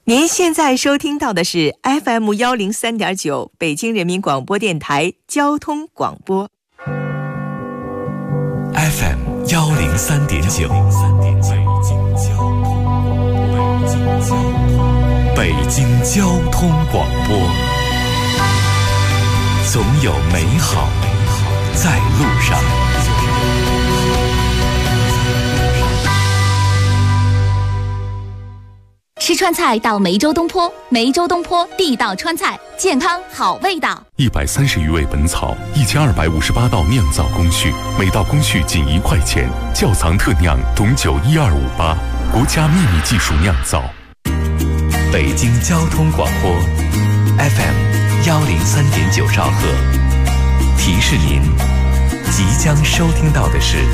您现在收听到的是 FM103.9 北京人民广播电台交通广播。 FM103.9 北京交通广播，总有美好在路上。 吃川菜到梅州东坡，梅州东坡地道川菜，健康好味道。 130余味本草，1258道酿造工序，每道工序仅1块钱，窖藏特酿董酒12588，国家秘密技术酿造。 北京交通广播 FM103.9 兆赫，提示您即将收听到的是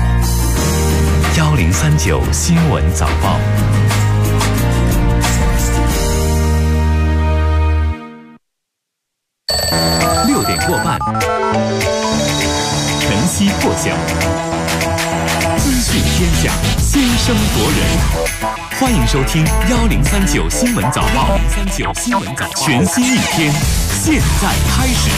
1039新闻早报。6点过半，晨曦破晓，资讯天下，先声夺人。欢迎收听1039新闻早报，全新一天，现在开始。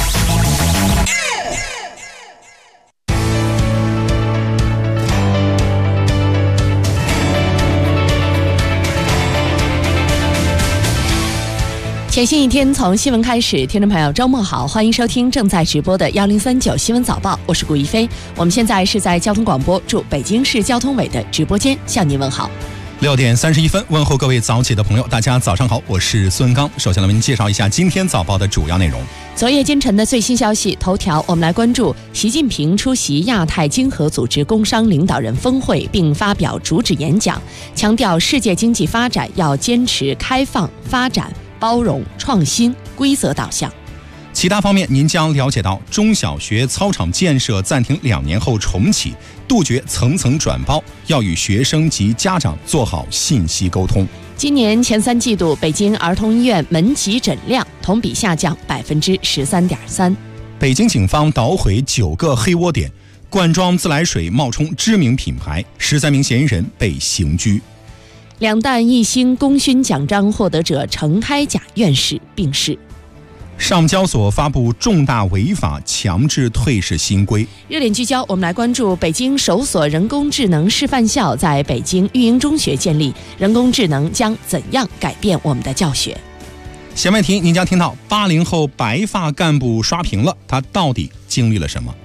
全新一天从新闻开始，听众朋友周末好，欢迎收听正在直播的1039新闻早报，我是顾一飞。我们现在是在交通广播驻北京市交通委的直播间向您问好。 6点31分，问候各位早起的朋友，大家早上好，我是孙刚。首先来为您介绍一下今天早报的主要内容。 昨夜今晨的最新消息头条，我们来关注习近平出席亚太经合组织工商领导人峰会并发表主旨演讲，强调世界经济发展要坚持开放、发展、包容、创新、规则导向。 其他方面，您将了解到中小学操场建设暂停2年后重启，杜绝层层转包，要与学生及家长做好信息沟通。 今年前3季度，北京儿童医院门急诊量同比下降13.3%。 北京警方捣毁9个黑窝点，罐装自来水冒充知名品牌，13名嫌疑人被刑拘。 2弹1星功勋奖章获得者程开甲院士病逝。 上交所发布重大违法强制退市新规。 热点聚焦，我们来关注北京首所人工智能示范校在北京育英中学建立，人工智能将怎样改变我们的教学？ 闲外题，您将听到80后白发干部刷屏了，他到底经历了什么？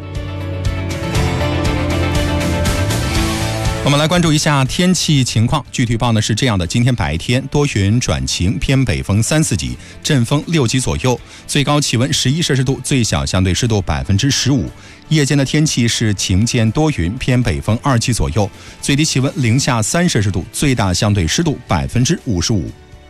我们来关注一下天气情况，具体预报呢是这样的：今天白天多云转晴，偏北风3、4级，阵风6级左右，最高气温11摄氏度，最小相对湿度15%。夜间的天气是晴间多云，偏北风2级左右，最低气温零下3摄氏度，最大相对湿度55%。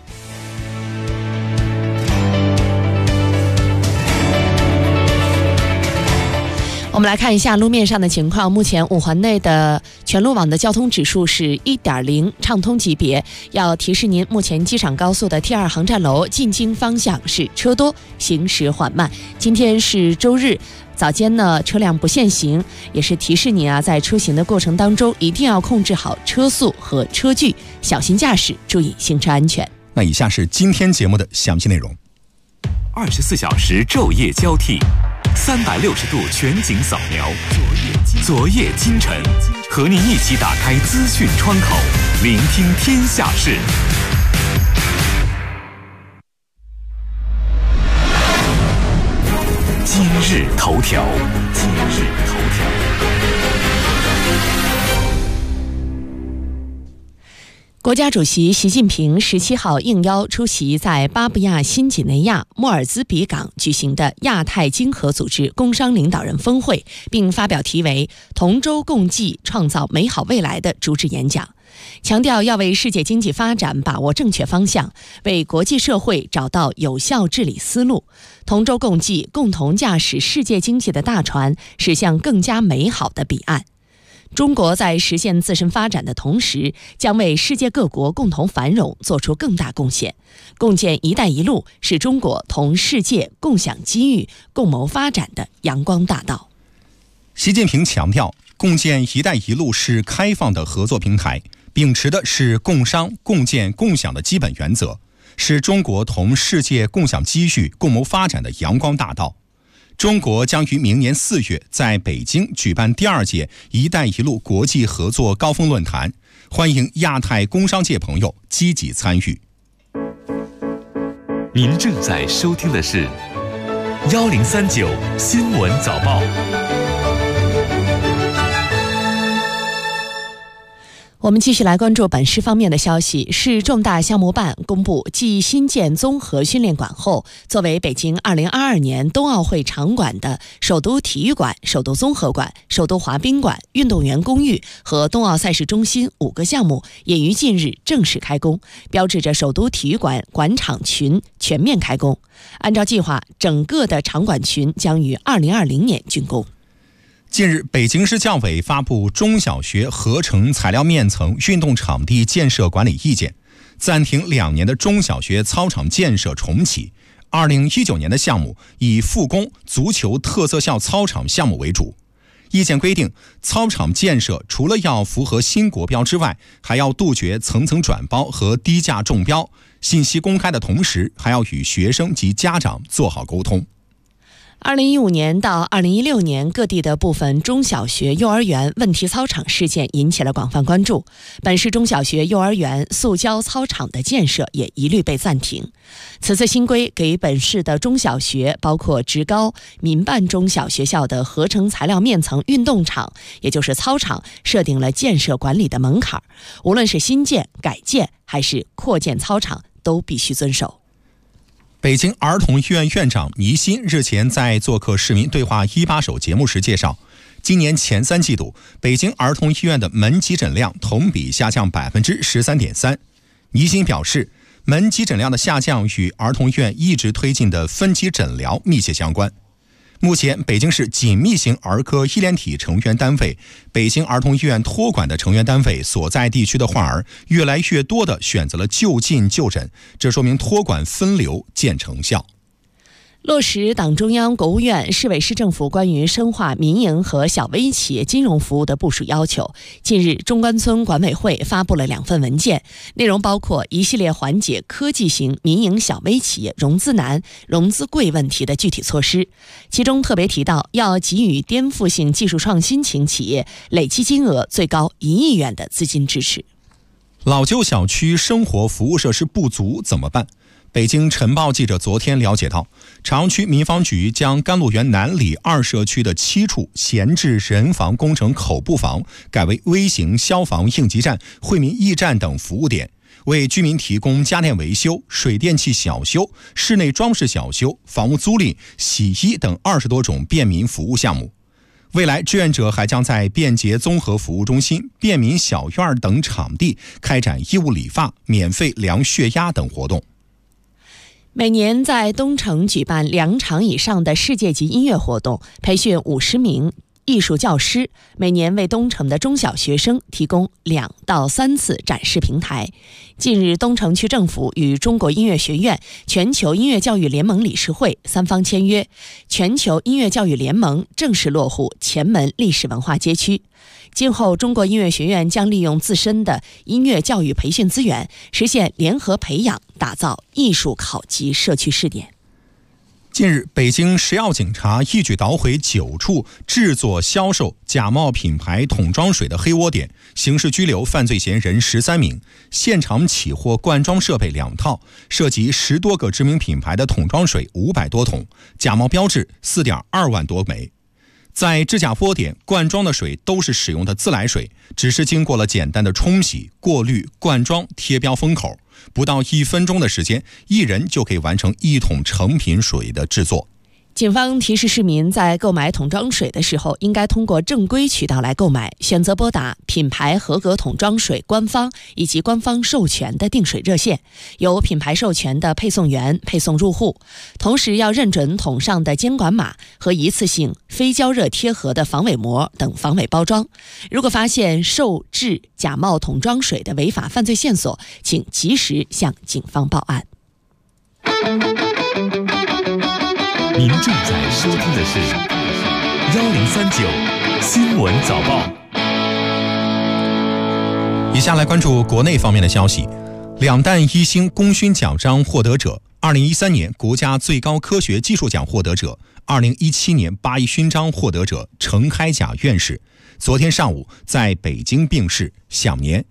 我们来看一下路面上的情况，目前5环内的全路网的交通指数是 1.0 畅通级别。要提示您，目前机场高速的 T2 航站楼进京方向是车多，行驶缓慢。今天是周日，早间呢车辆不限行，也是提示您在出行的过程当中一定要控制好车速和车距，小心驾驶，注意行车安全。 那以下是今天节目的详细内容。 24小时昼夜交替，360度全景扫描，昨夜今晨，和您一起打开资讯窗口，聆听天下事。今日头条。 国家主席习近平17号应邀出席在巴布亚新几内亚莫尔兹比港举行的亚太经合组织工商领导人峰会，并发表题为“同舟共济，创造美好未来”的主旨演讲，强调要为世界经济发展把握正确方向，为国际社会找到有效治理思路，同舟共济，共同驾驶世界经济的大船，驶向更加美好的彼岸。中国在实现自身发展的同时，将为世界各国共同繁荣做出更大贡献。共建“一带一路”是中国同世界共享机遇、共谋发展的阳光大道。 习近平强调，共建“一带一路”是开放的合作平台， 秉持的是共商、共建、共享的基本原则，是中国同世界共享机遇、共谋发展的阳光大道。中国将于明年4月在北京举办第2届“一带一路”国际合作高峰论坛，欢迎亚太工商界朋友积极参与。 您正在收听的是1039新闻早报。 我们继续来关注本市方面的消息。市重大项目办公布，继新建综合训练馆后，作为北京2022年冬奥会场馆的首都体育馆、首都综合馆、首都滑冰馆、运动员公寓和冬奥赛事中心5个项目也于近日正式开工，标志着首都体育馆馆场群全面开工。按照计划，整个的场馆群将于2020年竣工。 近日，北京市教委发布中小学合成材料面层运动场地建设管理意见，暂停2年的中小学操场建设重启。2019年的项目以复工足球特色校操场项目为主。意见规定，操场建设除了要符合新国标之外，还要杜绝层层转包和低价中标。信息公开的同时，还要与学生及家长做好沟通。 2015年到2016年，各地的部分中小学、幼儿园问题操场事件引起了广泛关注。本市中小学、幼儿园塑胶操场的建设也一律被暂停。此次新规给本市的中小学，包括职高、民办中小学校的合成材料面层运动场，也就是操场，设定了建设管理的门槛，无论是新建、改建还是扩建操场，都必须遵守。 北京儿童医院院长倪欣日前在做客市民对话1把手节目时介绍，今年前3季度，北京儿童医院的门急诊量同比下降 13.3%。倪欣表示，门急诊量的下降与儿童医院一直推进的分级诊疗密切相关。目前，北京市紧密型儿科医联体成员单位、北京儿童医院托管的成员单位所在地区的患儿，越来越多地选择了就近就诊，这说明托管分流见成效。 落实党中央、国务院、市委市政府关于深化民营和小微企业金融服务的部署要求，近日中关村管委会发布了2份文件，内容包括一系列缓解科技型民营小微企业融资难、融资贵问题的具体措施。其中特别提到，要给予颠覆性技术创新型企业累计金额最高1亿元的资金支持。 老旧小区生活服务设施不足怎么办？北京晨报记者昨天了解到，朝阳区民防局将甘露园南里2社区的7处闲置人防工程口部房改为微型消防应急站、惠民驿站等服务点，为居民提供家电维修、水电气小修、室内装饰小修、房屋租赁、洗衣等20多种便民服务项目。未来，志愿者还将在便捷综合服务中心、便民小院等场地开展义务理发、免费量血压等活动。 每年在东城举办2场以上的世界级音乐活动，培训50名艺术教师，每年为东城的中小学生提供2到3次展示平台。近日，东城区政府与中国音乐学院、全球音乐教育联盟理事会3方签约，全球音乐教育联盟正式落户前门历史文化街区。今后，中国音乐学院将利用自身的音乐教育培训资源，实现联合培养，打造艺术考级社区试点。 近日，北京食药警察一举捣毁9处制作、销售假冒品牌桶装水的黑窝点，刑事拘留犯罪嫌疑人13名，现场起获灌装设备2套，涉及10多个知名品牌的桶装水500多桶，假冒标志4.2万多枚。在制假窝点灌装的水都是使用的自来水，只是经过了简单的冲洗、过滤、灌装、贴标封口，不到1分钟的时间，1人就可以完成1桶成品水的制作。 警方提示市民在购买桶装水的时候，应该通过正规渠道来购买，选择拨打品牌合格桶装水官方以及官方授权的订水热线，由品牌授权的配送员配送入户。同时要认准桶上的监管码和一次性非焦热贴合的防伪膜等防伪包装。如果发现售制假冒桶装水的违法犯罪线索，请及时向警方报案。 您正在收听的是1039新闻早报。 以下来关注国内方面的消息。2弹1星功勋奖章获得者，2013年国家最高科学技术奖获得者，2017年8一勋章获得者程开甲院士，昨天上午在北京病逝，享年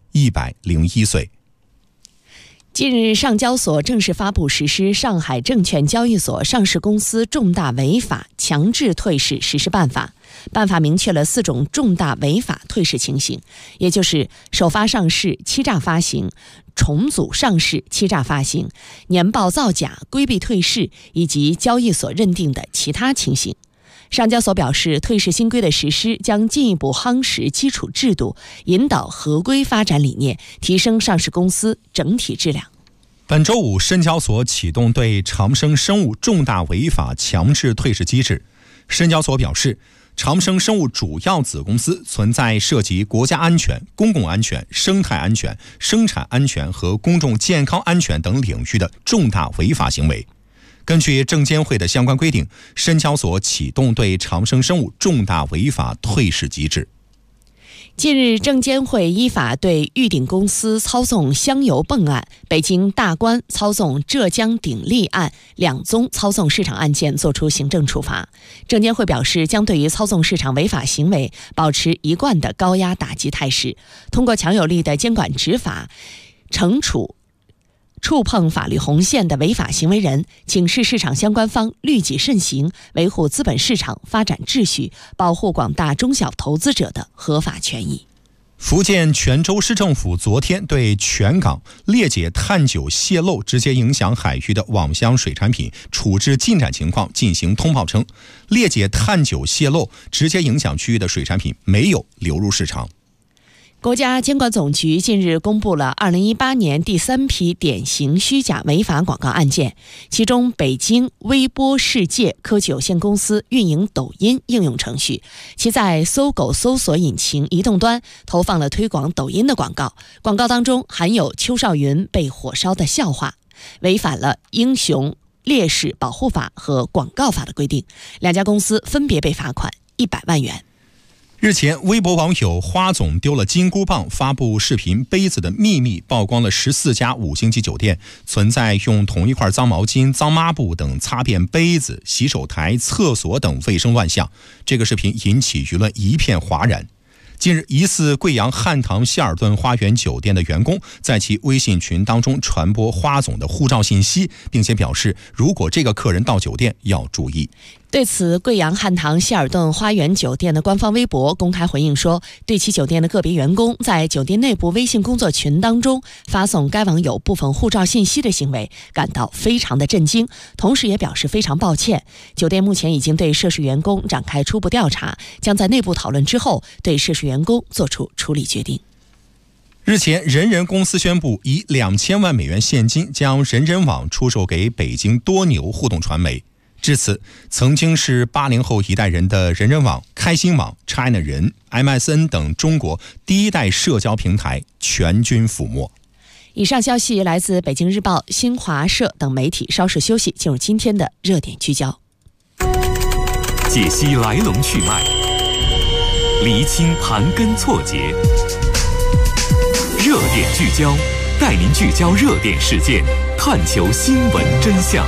101岁。 近日，上交所正式发布实施上海证券交易所上市公司重大违法强制退市实施办法。办法明确了4种重大违法退市情形，也就是首发上市、欺诈发行、重组上市、欺诈发行、年报造假、规避退市以及交易所认定的其他情形。上交所表示，退市新规的实施将进一步夯实基础制度，引导合规发展理念，提升上市公司整体质量。 本周五，深交所启动对长生生物重大违法强制退市机制。深交所表示，长生生物主要子公司存在涉及国家安全、公共安全、生态安全、生产安全和公众健康安全等领域的重大违法行为。根据证监会的相关规定，深交所启动对长生生物重大违法退市机制。 近日，证监会依法对玉鼎公司操纵香油泵案、北京大观操纵浙江鼎力案2宗操纵市场案件作出行政处罚。证监会表示，将对于操纵市场违法行为保持一贯的高压打击态势，通过强有力的监管执法，惩处触碰法律红线的违法行为人，警示市场相关方律己慎行，维护资本市场发展秩序，保护广大中小投资者的合法权益。 福建泉州市政府昨天对全港裂解碳九泄漏直接影响海域的网箱水产品处置进展情况进行通报称，裂解碳九泄漏直接影响区域的水产品没有流入市场。 国家监管总局近日公布了2018年第3批典型虚假违法广告案件，其中北京微波世界科技有限公司运营抖音应用程序，其在搜狗搜索引擎移动端投放了推广抖音的广告，广告当中含有邱少云被火烧的笑话，违反了英雄烈士保护法和广告法的规定，2家公司分别被罚款100万元。 日前，微博网友花总丢了金箍棒发布视频杯子的秘密，曝光了14家5星级酒店存在用同一块脏毛巾、脏抹布等擦遍杯子、洗手台、厕所等卫生乱象。这个视频引起舆论一片哗然。近日，疑似贵阳汉唐希尔顿花园酒店的员工在其微信群当中传播花总的护照信息，并且表示如果这个客人到酒店要注意。 对此，贵阳汉唐希尔顿花园酒店的官方微博公开回应说，对其酒店的个别员工在酒店内部微信工作群当中发送该网友部分护照信息的行为感到非常的震惊，同时也表示非常抱歉。酒店目前已经对涉事员工展开初步调查，将在内部讨论之后对涉事员工做出处理决定。 日前，人人公司宣布以2000万美元现金将人人网出售给北京多牛互动传媒。至此，曾经是80后一代人的人人网、开心网、China 人、MSN 等中国第一代社交平台全军覆没。 以上消息来自北京日报、新华社等媒体。稍事休息，进入今天的热点聚焦， 解析来龙去脉，厘清盘根错节。热点聚焦，带您聚焦热点事件，探求新闻真相。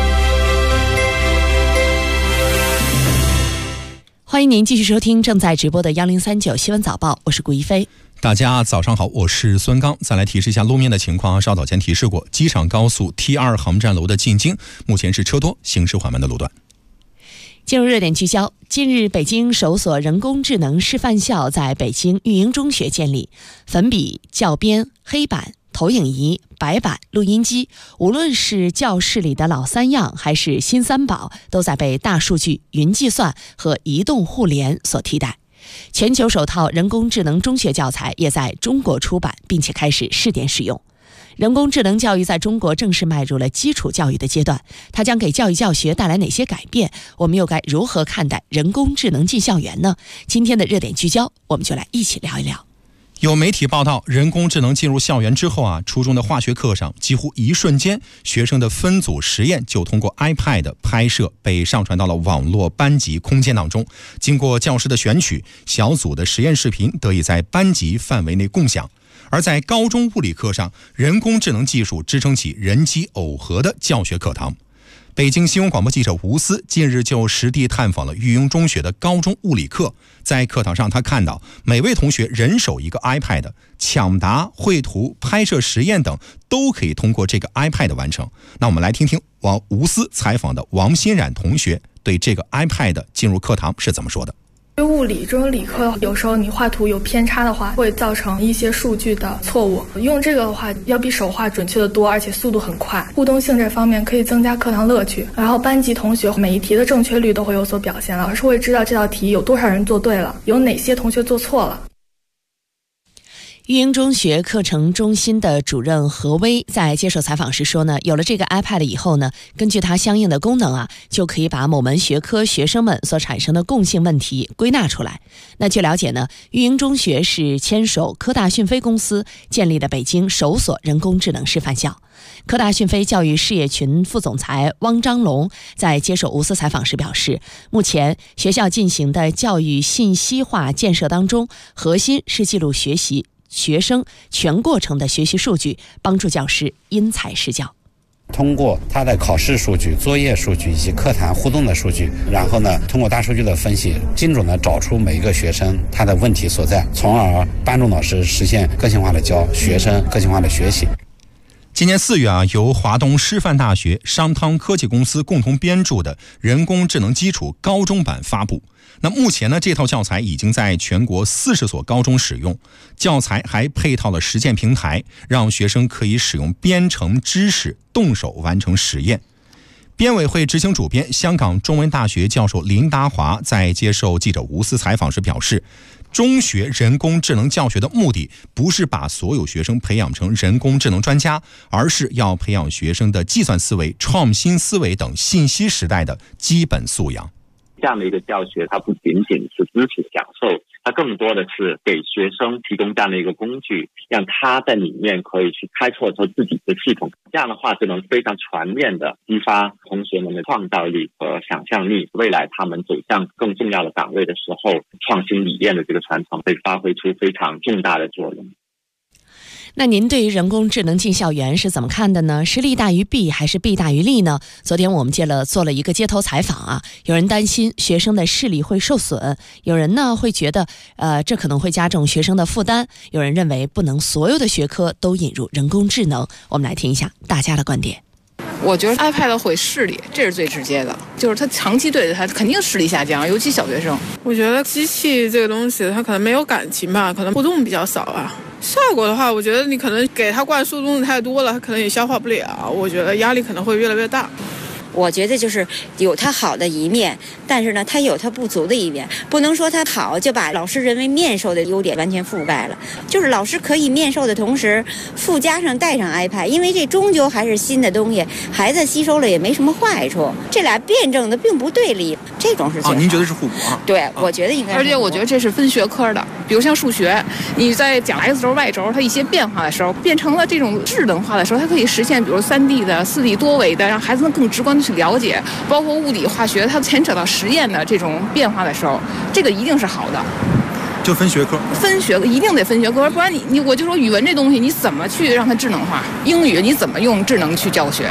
欢迎您继续收听正在直播的1039新闻早报，我是顾一飞。 大家早上好，我是孙刚。再来提示一下路面的情况，稍早前提示过，机场高速 T2 航站楼的进京目前是车多，行驶缓慢的路段。 进入热点聚焦，近日北京首所人工智能示范校在北京育英中学建立，粉笔、教鞭、黑板、投影仪、白板、录音机，无论是教室里的老三样还是新三宝，都在被大数据、云计算和移动互联所替代。全球首套人工智能中学教材也在中国出版，并且开始试点使用。人工智能教育在中国正式迈入了基础教育的阶段，它将给教育教学带来哪些改变？我们又该如何看待人工智能进校园呢？今天的热点聚焦，我们就来一起聊一聊。 有媒体报道，人工智能进入校园之后初中的化学课上，几乎一瞬间，学生的分组实验就通过 iPad 拍摄，被上传到了网络班级空间当中。经过教师的选取，小组的实验视频得以在班级范围内共享。 而在高中物理课上，人工智能技术支撑起人机耦合的教学课堂。北京新闻广播记者吴思近日就实地探访了育英中学的高中物理课，在课堂上他看到每位同学人手一个 iPad， 抢答、绘图、拍摄实验等都可以通过这个 iPad 完成。那我们来听听吴思采访的王欣冉同学对这个 iPad 进入课堂是怎么说的。 物理这种理科，有时候你画图有偏差的话，会造成一些数据的错误。用这个的话，要比手画准确的多，而且速度很快。互动性这方面可以增加课堂乐趣，然后班级同学每一题的正确率都会有所表现，老师会知道这道题有多少人做对了，有哪些同学做错了。 育英中学课程中心的主任何威在接受采访时说呢，有了这个 iPad 以后呢，根据它相应的功能就可以把某门学科学生们所产生的共性问题归纳出来。那据了解呢，育英中学是牵手科大讯飞公司建立的北京首所人工智能示范校。科大讯飞教育事业群副总裁汪章龙在接受吴思采访时表示，目前学校进行的教育信息化建设当中，核心是记录学生全过程的学习数据，帮助教师因材施教。 通过他的考试数据、作业数据以及课堂互动的数据，然后呢，通过大数据的分析，精准的找出每一个学生他的问题所在，从而帮助老师实现个性化的教，学生个性化的学习。 今年4月由华东师范大学、商汤科技公司共同编著的人工智能基础高中版发布。那目前呢，这套教材已经在全国40所高中使用，教材还配套了实践平台，让学生可以使用编程知识动手完成实验。编委会执行主编、香港中文大学教授林达华在接受记者吴思采访时表示，中学人工智能教学的目的不是把所有学生培养成人工智能专家，而是要培养学生的计算思维、创新思维等信息时代的基本素养。 这样的一个教学，它不仅仅是知识讲授，它更多的是给学生提供这样的一个工具，让他在里面可以去开拓出自己的系统。这样的话就能非常全面的激发同学们的创造力和想象力，未来他们走向更重要的岗位的时候，创新理念的这个传承会发挥出非常重大的作用。 那您对于人工智能进校园是怎么看的呢？是利大于弊还是弊大于利呢？昨天我们做了一个街头采访有人担心学生的视力会受损，有人呢会觉得这可能会加重学生的负担，有人认为不能所有的学科都引入人工智能。我们来听一下大家的观点。 我觉得 iPad 毁视力，这是最直接的，就是它长期对着它肯定视力下降，尤其小学生。 我觉得机器这个东西它可能没有感情吧，可能互动比较少效果的话，我觉得你可能给它灌输的东西太多了，它可能也消化不了，我觉得压力可能会越来越大。 我觉得就是有它好的一面，但是呢，它有它不足的一面，不能说它好就把老师认为面授的优点完全覆盖了。就是老师可以面授的同时，附加上带上 iPad， 因为这终究还是新的东西，孩子吸收了也没什么坏处，这俩辩证的并不对立，这种是最好。 您觉得是互补对，我觉得应该是。 而且我觉得这是分学科的，比如像数学，你在讲 X 轴、Y 轴它一些变化的时候，变成了这种智能化的时候，它可以实现比如3D 的、4D 多维的，让孩子们更直观的去了解，包括物理、化学，它牵扯到实验的这种变化的时候，这个一定是好的。 就分学科， 一定得分学科，不然我就说语文这东西你怎么去让它智能化？英语你怎么用智能去教学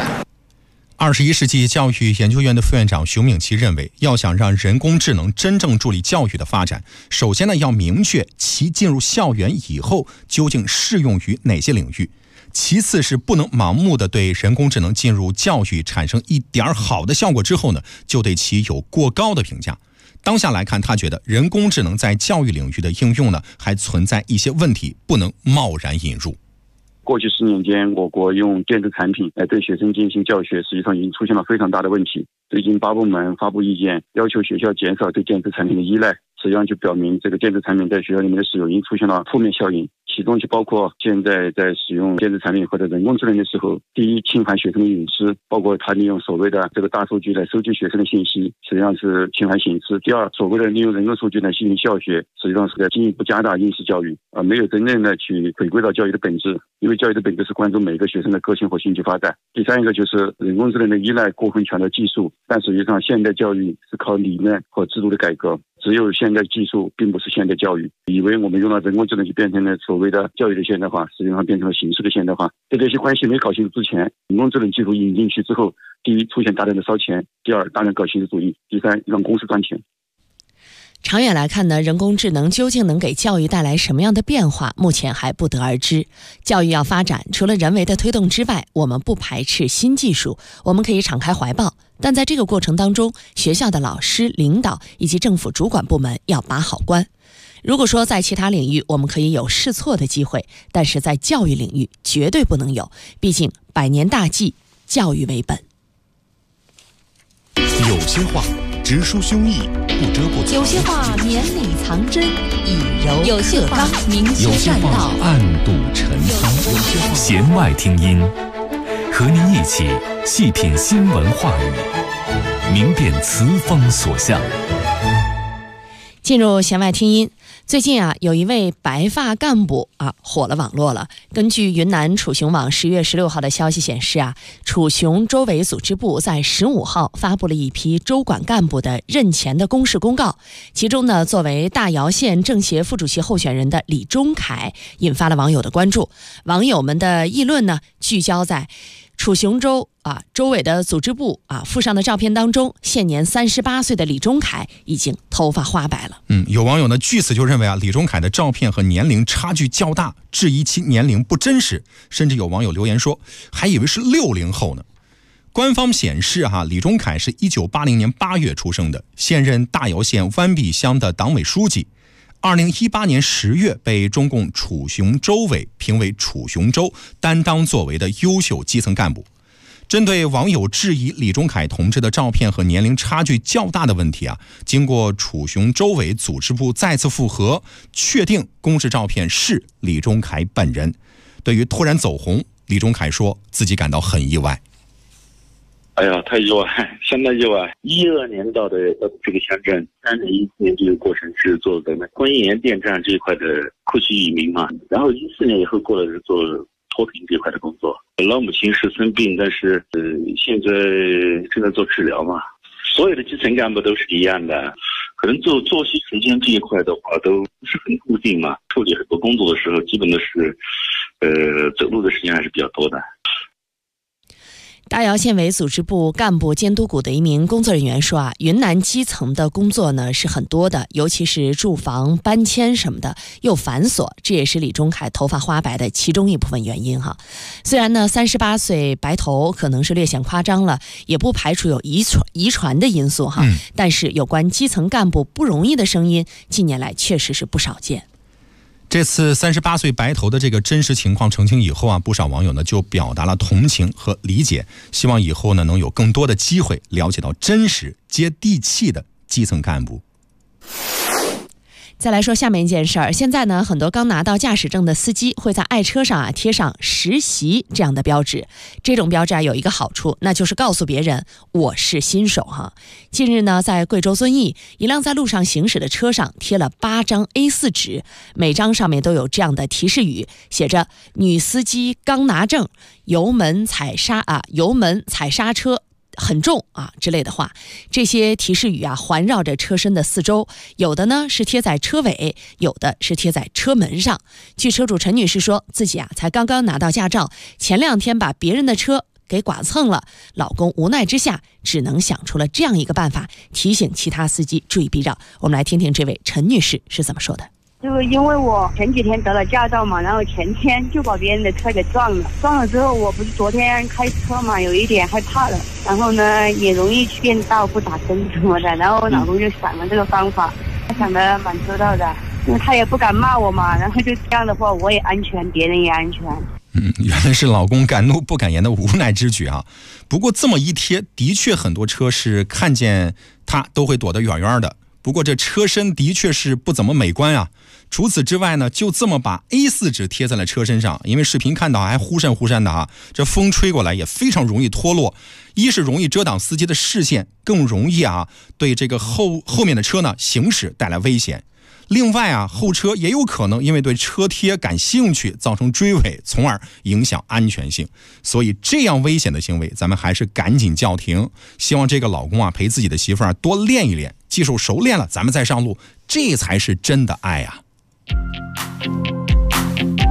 ？21世纪教育研究院的副院长熊敏琪认为，要想让人工智能真正助力教育的发展，首先呢要明确其进入校园以后究竟适用于哪些领域。其次是不能盲目的对人工智能进入教育产生一点好的效果之后呢，就对其有过高的评价。当下来看，他觉得人工智能在教育领域的应用呢，还存在一些问题，不能贸然引入。 过去10年间，我国用电子产品来对学生进行教学，实际上已经出现了非常大的问题。最近8部门发布意见，要求学校减少对电子产品的依赖，实际上就表明这个电子产品在学校里面的使用已经出现了负面效应。其中就包括现在在使用电子产品或者人工智能的时候，第一，侵犯学生的隐私，包括他利用所谓的这个大数据来收集学生的信息，实际上是侵害隐私。第二，所谓的利用人工数据来进行教学，实际上是在进一步加大应试教育，没有真正的去回归到教育的本质，因为教育的本质是关注每个学生的个性和兴趣发展。第三一个就是人工智能的依赖过分强调技术，但实际上现代教育是靠理念和制度的改革，只有现代技术并不是现代教育。以为我们用了人工智能就变成了所谓谓的教育的现代化，实际上变成了形式的现代化。在这些关系没搞清楚之前，人工智能技术引进去之后，第一，出现大量的烧钱；第二，大量搞形式主义；第三，让公司赚钱。 长远来看呢，人工智能究竟能给教育带来什么样的变化，目前还不得而知。教育要发展，除了人为的推动之外，我们不排斥新技术，我们可以敞开怀抱。但在这个过程当中，学校的老师、领导以及政府主管部门要把好关。如果说在其他领域我们可以有试错的机会，但是在教育领域绝对不能有，毕竟百年大计，教育为本。 有些话直抒胸臆，不遮不藏； 有些话绵里藏针，以柔有些话明修栈道， 暗度陈仓。弦外听音，和您一起细品新闻话语，明辨词风所向。 进入弦外听音，最近有一位白发干部火了网络了。根据云南楚雄网10月16号的消息显示楚雄州委组织部在15号发布了一批州管干部的任前的公示公告，其中呢，作为大姚县政协副主席候选人的李忠凯引发了网友的关注。网友们的议论呢，聚焦在楚雄州州委的组织部附上的照片当中，现年38岁的李忠凯已经头发花白了。 有网友呢据此就认为李忠凯的照片和年龄差距较大，质疑其年龄不真实，甚至有网友留言说还以为是60后呢。官方显示李忠凯是1980年8月出生的，现任大姚县湾壁乡的党委书记。2018年10月被中共楚雄州委评为楚雄州担当作为的优秀基层干部。针对网友质疑李忠凯同志的照片和年龄差距较大的问题经过楚雄州委组织部再次复核，确定公示照片是李忠凯本人。对于突然走红，李忠凯说自己感到很意外。 哎呀，太意外，相当意外。12年到的这个乡镇，3年14年这个过程是做的工业园电站这一块的库区移民嘛，然后14年以后过来是做脱贫这块的工作。老母亲是生病，但是现在正在做治疗嘛。所有的基层干部都是一样的，可能作息时间这一块的话都不是很固定嘛，处理很多工作的时候，基本都是走路的时间还是比较多的。 大姚县委组织部干部监督股的一名工作人员说云南基层的工作呢是很多的，尤其是住房搬迁什么的又繁琐，这也是李忠凯头发花白的其中一部分原因虽然呢38岁白头可能是略显夸张了，也不排除有遗传的因素但是有关基层干部不容易的声音近年来确实是不少见。 这次38岁白头的这个真实情况澄清以后不少网友呢就表达了同情和理解，希望以后呢能有更多的机会了解到真实接地气的基层干部。 再来说下面一件事儿，现在呢，很多刚拿到驾驶证的司机会在爱车上贴上实习这样的标志。这种标志有一个好处，那就是告诉别人我是新手近日呢，在贵州遵义，一辆在路上行驶的车上贴了8张 A4 纸，每张上面都有这样的提示语，写着女司机刚拿证，油门踩刹车很重之类的话。这些提示语环绕着车身的四周，有的呢是贴在车尾，有的是贴在车门上。据车主陈女士说，自己才刚刚拿到驾照，前2天把别人的车给剐蹭了，老公无奈之下只能想出了这样一个办法，提醒其他司机注意避让。我们来听听这位陈女士是怎么说的。 就是因为我前几天得了驾照嘛，然后前天就把别人的车给撞了之后，我不是昨天开车嘛，有一点害怕了，然后呢也容易变道不打灯什么的，然后我老公就想了这个方法，他想的蛮周到的，因为他也不敢骂我嘛，然后就这样的话我也安全，别人也安全。 原来是老公敢怒不敢言的无奈之举不过这么一贴，的确很多车是看见他都会躲得远远的。不过这车身的确是不怎么美观除此之外呢，就这么把 A4 纸贴在了车身上，因为视频看到还忽闪忽闪的这风吹过来也非常容易脱落。一是容易遮挡司机的视线，更容易对这个后面的车呢行驶带来危险。另外后车也有可能因为对车贴感兴趣造成追尾，从而影响安全性。所以这样危险的行为咱们还是赶紧叫停。希望这个老公陪自己的媳妇多练一练，技术熟练了咱们再上路，这才是真的爱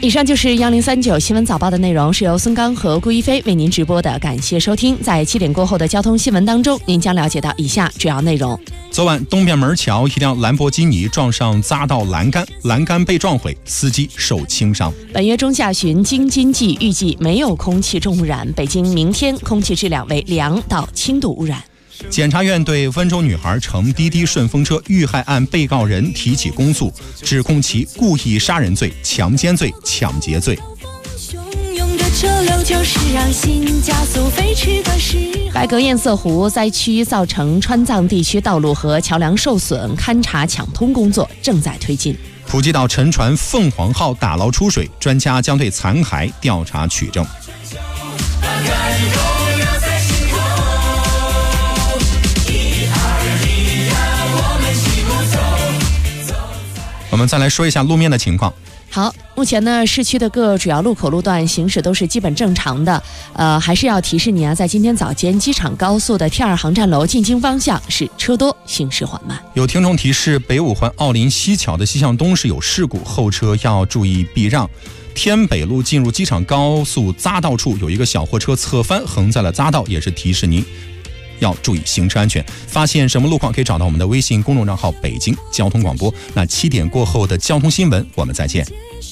以上就是1039新闻早报的内容，是由孙刚和顾一飞为您直播的，感谢收听。在7点过后的交通新闻当中，您将了解到以下主要内容。 昨晚东便门桥一辆兰博基尼撞上匝道栏杆，栏杆被撞毁，司机受轻伤。 本月中下旬京津冀预计没有空气重污染，北京明天空气质量为良到轻度污染。 检察院对温州女孩乘滴滴顺风车遇害案被告人提起公诉，指控其故意杀人罪、强奸罪、抢劫罪。 白格堰塞湖灾区造成川藏地区道路和桥梁受损，勘察抢通工作正在推进。 普吉岛沉船凤凰号打捞出水，专家将对残骸调查取证。我们再来说一下路面的情况。 好，目前呢，市区的各主要路口路段行驶都是基本正常的。还是要提示你啊，在今天早间机场高速的T2航站楼进京方向是车多，行驶缓慢。 有听众提示，北五环奥林西桥的西向东是有事故，后车要注意避让。天北路进入机场高速匝道处有一个小货车侧翻横在了匝道，也是提示您要注意行车安全。发现什么路况可以找到我们的微信公众账号北京交通广播。那7点过后的交通新闻我们再见。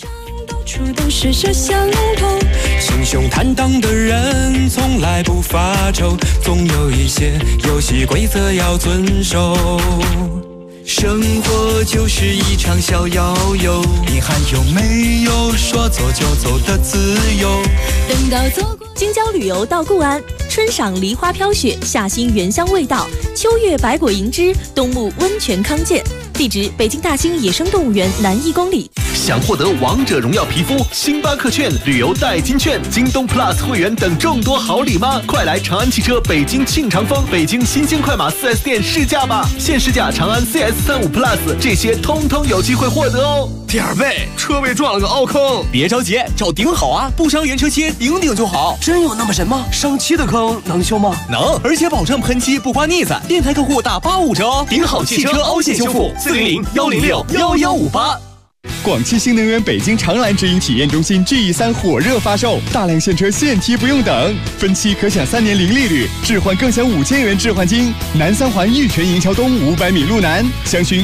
心胸坦荡的人从来不发愁，总有一些游戏规则要遵守。生活就是一场小摇游，你还有没有说走就走的自由？ 等到走过京郊旅游到固安，春赏梨花飘雪，夏欣原香味道，秋月百果银枝，冬沐温泉康健。地址：北京大兴野生动物园南1公里。 想获得王者荣耀皮肤、星巴克券、旅游代金券、京东 Plus 会员等众多好礼吗？快来长安汽车北京庆长丰、北京新鲜快马 4S 店试驾吧！现试驾长安 CS35 Plus， 这些通通有机会获得哦。 第二倍，车位撞了个凹坑，别着急，找顶好啊，不伤原车漆，顶就好。真有那么神吗？伤漆的坑能修吗？ 能，而且保证喷漆不刮腻子，电台客户打85折哦。顶好汽车凹陷修复，400-106-1158。 广汽新能源北京长蓝直营体验中心 GE3 火热发售，大量现车现提不用等，分期可享3年零利率，置换更享5000元置换金。南3环玉泉营桥东500米路南，详询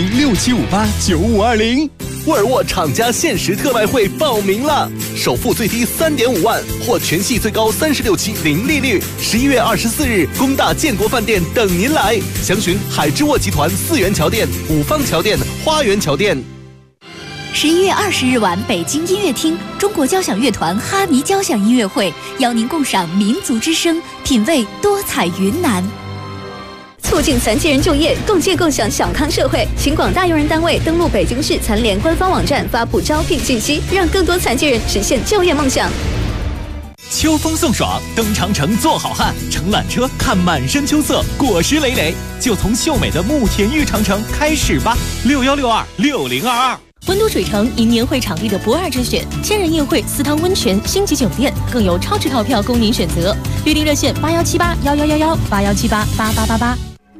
01067589520。 沃尔沃厂家限时特卖会报名了，首付最低3.5万，或全系最高36期零利率。11月24日，工大建国饭店等您来，详询海之沃集团4元桥店、五方桥店、花园桥店。 11月20日晚，北京音乐厅，中国交响乐团哈尼交响音乐会邀您共赏民族之声，品味多彩云南。 促进残疾人就业，共建共享小康社会，请广大用人单位登录北京市残联官方网站发布招聘信息，让更多残疾人实现就业梦想。 秋风送爽，登长城做好汉，乘缆车看满山秋色，果实累累，就从秀美的慕田峪长城开始吧。61626022。 温都水城因年会场地的不二之选，千人宴会、私汤温泉、星级酒店，更有超值套票供您选择。预订热线8178111181788888。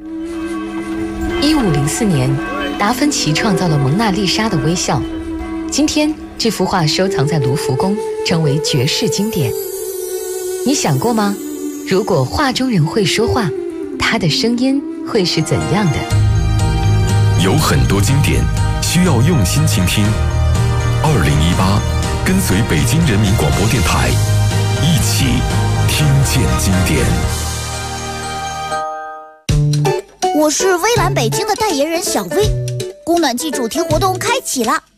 1504年，达芬奇创造了蒙娜丽莎的微笑。今天，这幅画收藏在卢浮宫，成为绝世经典。你想过吗？如果画中人会说话，他的声音会是怎样的？ 有很多经典需要用心倾听。2018，跟随北京人民广播电台，一起听见经典。 我是微蓝北京的代言人小薇，供暖季主题活动开启了，